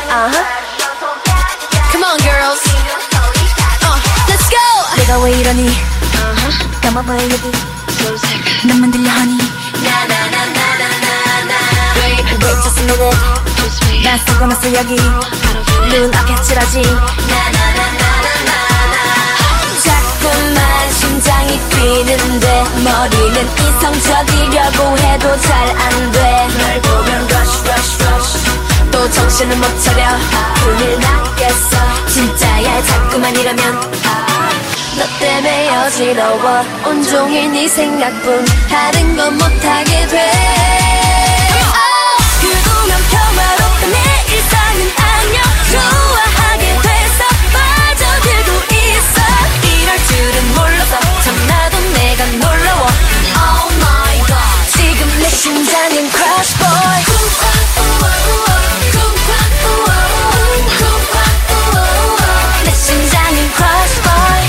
Come on girls, let's go. 내가 왜 이러니 감아봐야 여기 너만 들려 honey Wait just a minute 난 쓰고 났어 여기 눈 앞에 칠하지 자꾸만 심장이 뛰는데 머리는 이성적이려고 해도 잘 안 돼. 널 보면 rush rush rush 또 정신을 못 차려 큰일 나겠어 진짜야 자꾸만 이러면 너 때문에 어지러워 온종일 네 생각뿐 다른 건 못하게 돼. 그동안 평화롭던 내 일상은 안녕 좋아하게 돼서 빠져들고 있어 이럴 줄은 몰라서 참 나도 내가 놀라워. Oh my god 지금 내 심장은 crush boy 내 심장은 crush boy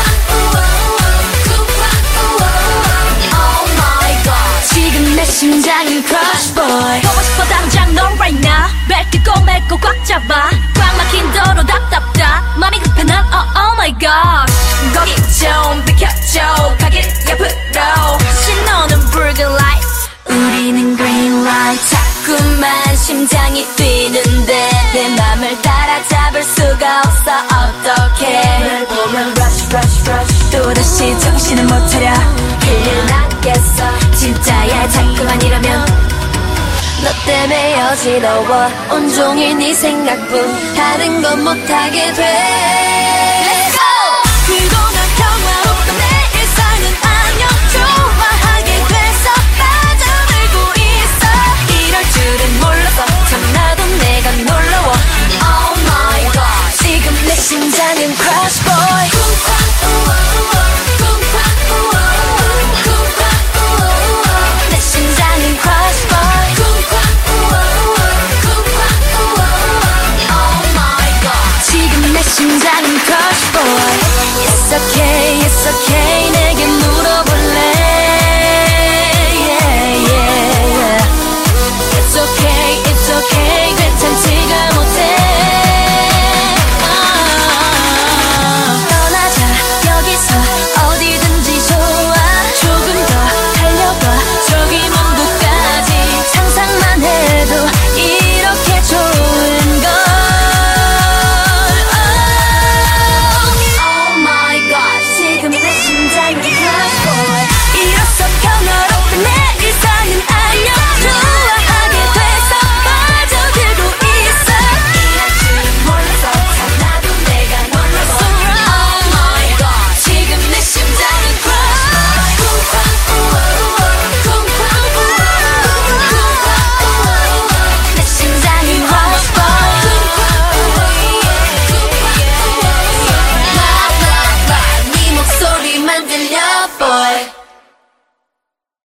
Oh my god 지금 내 심장은 crush boy 보고 싶어 당장 너 right now 뱉고 맺고 꽉 잡아 꽉 막힌 도로 답답다 맘이 급해 난 oh my god 거기 좀 비켜줘 가길 옆으로 신호는 붉은 light 우리는 green light 자꾸만 심장이 뛰는데 내 맘을 따라잡을 수가 없어 어떡해 널 보면 rush rush rush 또다시 정신을 못 차려 큰일 나겠어 진짜야 자꾸만 이러면 너 때문에 어지러워 온종일 네 생각뿐 다른 건 못하게 돼.